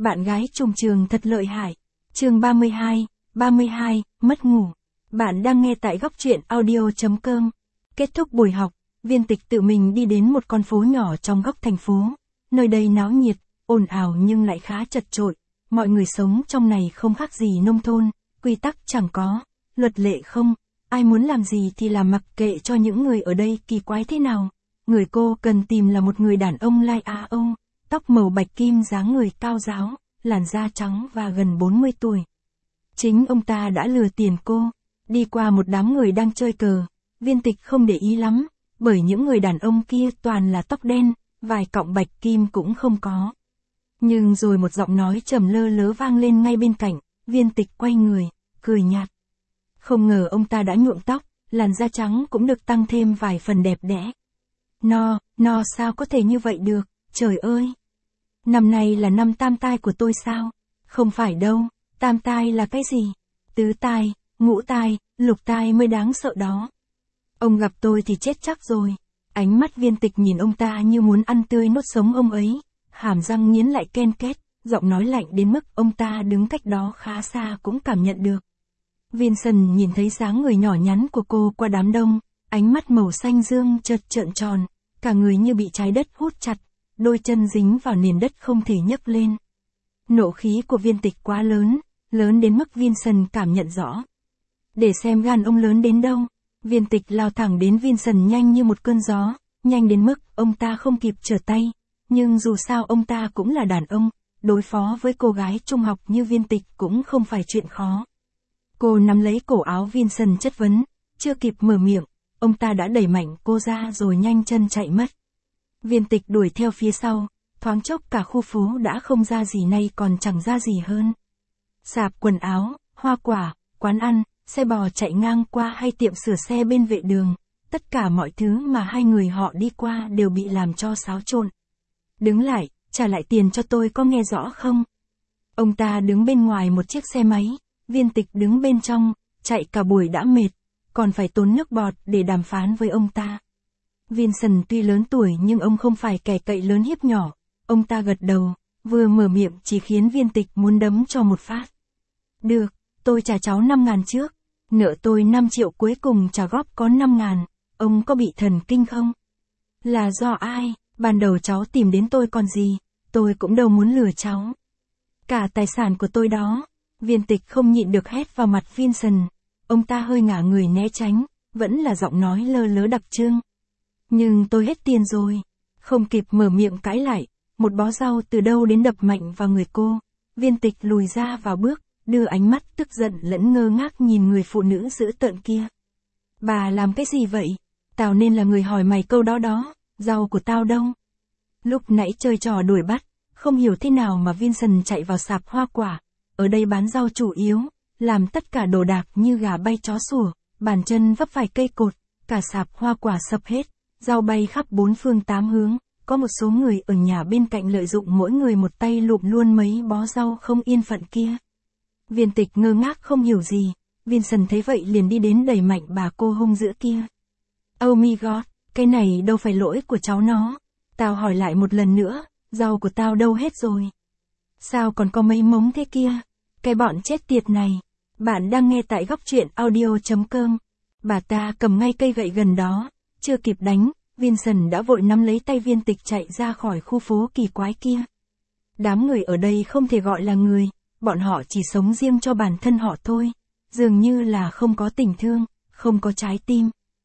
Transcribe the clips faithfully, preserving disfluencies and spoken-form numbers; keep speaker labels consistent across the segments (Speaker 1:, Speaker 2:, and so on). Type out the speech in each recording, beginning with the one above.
Speaker 1: Bạn gái trùng trường thật lợi hại. Chương ba mươi hai, ba mươi hai, mất ngủ. Bạn đang nghe tại góc truyện audio chấm com. Kết thúc buổi học, Viên Tịch tự mình đi đến một con phố nhỏ trong góc thành phố. Nơi đây náo nhiệt, ồn ào nhưng lại khá chật chội. Mọi người sống trong này không khác gì nông thôn, quy tắc chẳng có, luật lệ không. Ai muốn làm gì thì làm, mặc kệ cho những người ở đây kỳ quái thế nào. Người cô cần tìm là một người đàn ông lai a âu, tóc màu bạch kim, dáng người cao ráo, làn da trắng và gần bốn mươi tuổi. Chính ông ta đã lừa tiền cô. Đi qua một đám người đang chơi cờ, Viên Tịch không để ý lắm, bởi những người đàn ông kia toàn là tóc đen, vài cọng bạch kim cũng không có. Nhưng rồi một giọng nói trầm lơ lớ vang lên ngay bên cạnh, Viên Tịch quay người, cười nhạt. Không ngờ ông ta đã nhuộm tóc, làn da trắng cũng được tăng thêm vài phần đẹp đẽ. No, no sao có thể như vậy được, trời ơi! Năm nay là năm tam tai của tôi sao? Không phải đâu, tam tai là cái gì? Tứ tai, ngũ tai, lục tai mới đáng sợ đó. Ông gặp tôi thì chết chắc rồi. Ánh mắt Viên Tịch nhìn ông ta như muốn ăn tươi nuốt sống ông ấy, hàm răng nghiến lại ken két, giọng nói lạnh đến mức ông ta đứng cách đó khá xa cũng cảm nhận được. Vincent nhìn thấy dáng người nhỏ nhắn của cô qua đám đông, ánh mắt màu xanh dương chợt trợn tròn, cả người như bị trái đất hút chặt, đôi chân dính vào nền đất không thể nhấc lên. Nộ khí của Viên Tịch quá lớn, lớn đến mức Vincent cảm nhận rõ. Để xem gan ông lớn đến đâu, Viên Tịch lao thẳng đến Vincent nhanh như một cơn gió, nhanh đến mức ông ta không kịp trở tay, nhưng dù sao ông ta cũng là đàn ông, đối phó với cô gái trung học như Viên Tịch cũng không phải chuyện khó. Cô nắm lấy cổ áo Vincent chất vấn, chưa kịp mở miệng, ông ta đã đẩy mạnh cô ra rồi nhanh chân chạy mất. Viên Tịch đuổi theo phía sau, thoáng chốc cả khu phố đã không ra gì, nay còn chẳng ra gì hơn. Sạp quần áo, hoa quả, quán ăn, xe bò chạy ngang qua hay tiệm sửa xe bên vệ đường, tất cả mọi thứ mà hai người họ đi qua đều bị làm cho xáo trộn. Đứng lại, trả lại tiền cho tôi, có nghe rõ không? Ông ta đứng bên ngoài một chiếc xe máy, Viên Tịch đứng bên trong, chạy cả buổi đã mệt, còn phải tốn nước bọt để đàm phán với ông ta. Vincent tuy lớn tuổi nhưng ông không phải kẻ cậy lớn hiếp nhỏ, ông ta gật đầu, vừa mở miệng chỉ khiến Viên Tịch muốn đấm cho một phát. Được, tôi trả cháu năm ngàn trước, nợ tôi năm triệu cuối cùng trả góp có năm ngàn, ông có bị thần kinh không? Là do ai, ban đầu cháu tìm đến tôi còn gì, tôi cũng đâu muốn lừa cháu. Cả tài sản của tôi đó. Viên Tịch không nhịn được hét vào mặt Vincent, ông ta hơi ngả người né tránh, vẫn là giọng nói lơ lớ đặc trưng. Nhưng tôi hết tiền rồi. Không kịp mở miệng cãi lại, một bó rau từ đâu đến đập mạnh vào người cô. Viên Tịch lùi ra vào bước, đưa ánh mắt tức giận lẫn ngơ ngác nhìn người phụ nữ dữ tợn kia. Bà làm cái gì vậy? Tao nên là người hỏi mày câu đó đó, rau của tao đâu? Lúc nãy chơi trò đuổi bắt, không hiểu thế nào mà Vincent chạy vào sạp hoa quả. Ở đây bán rau chủ yếu, làm tất cả đồ đạc như gà bay chó sủa, bàn chân vấp phải cây cột, cả sạp hoa quả sập hết, rau bay khắp bốn phương tám hướng, có một số người ở nhà bên cạnh lợi dụng mỗi người một tay lụm luôn mấy bó rau không yên phận kia. Viên Tịch ngơ ngác không hiểu gì, Vincent thấy vậy liền đi đến đẩy mạnh bà cô hung dữ kia. Oh my god, cái này đâu phải lỗi của cháu nó, tao hỏi lại một lần nữa, rau của tao đâu hết rồi? Sao còn có mấy mống thế kia? Cái bọn chết tiệt này. Bạn đang nghe tại góc truyện audio chấm com. Bà ta cầm ngay cây gậy gần đó, chưa kịp đánh, Vincent đã vội nắm lấy tay Viên Tịch chạy ra khỏi khu phố kỳ quái kia. Đám người ở đây không thể gọi là người, bọn họ chỉ sống riêng cho bản thân họ thôi, dường như là không có tình thương, không có trái tim.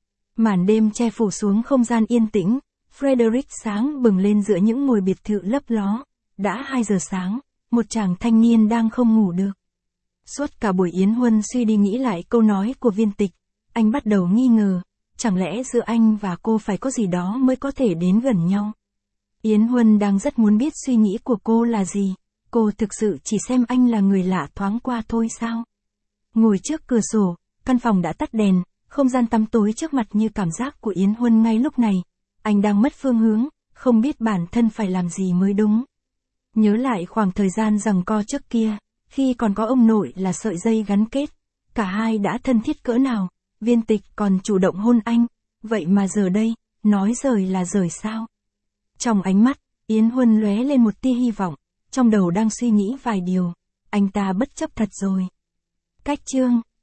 Speaker 1: Màn đêm che phủ xuống không gian yên tĩnh, Frederick sáng bừng lên giữa những ngôi biệt thự lấp ló. Đã hai giờ sáng, một chàng thanh niên đang không ngủ được. Suốt cả buổi Yến Huân suy đi nghĩ lại câu nói của Viên Tịch, anh bắt đầu nghi ngờ, chẳng lẽ giữa anh và cô phải có gì đó mới có thể đến gần nhau. Yến Huân đang rất muốn biết suy nghĩ của cô là gì, cô thực sự chỉ xem anh là người lạ thoáng qua thôi sao? Ngồi trước cửa sổ, căn phòng đã tắt đèn, không gian tăm tối trước mặt như cảm giác của Yến Huân ngay lúc này, anh đang mất phương hướng, không biết bản thân phải làm gì mới đúng. Nhớ lại khoảng thời gian giằng co trước kia, khi còn có ông nội là sợi dây gắn kết, cả hai đã thân thiết cỡ nào, Viên Tịch còn chủ động hôn anh, vậy mà giờ đây, nói rời là rời sao? Trong ánh mắt, Yến Huân lóe lên một tia hy vọng, trong đầu đang suy nghĩ vài điều. Anh ta bất chấp thật rồi. Cách chương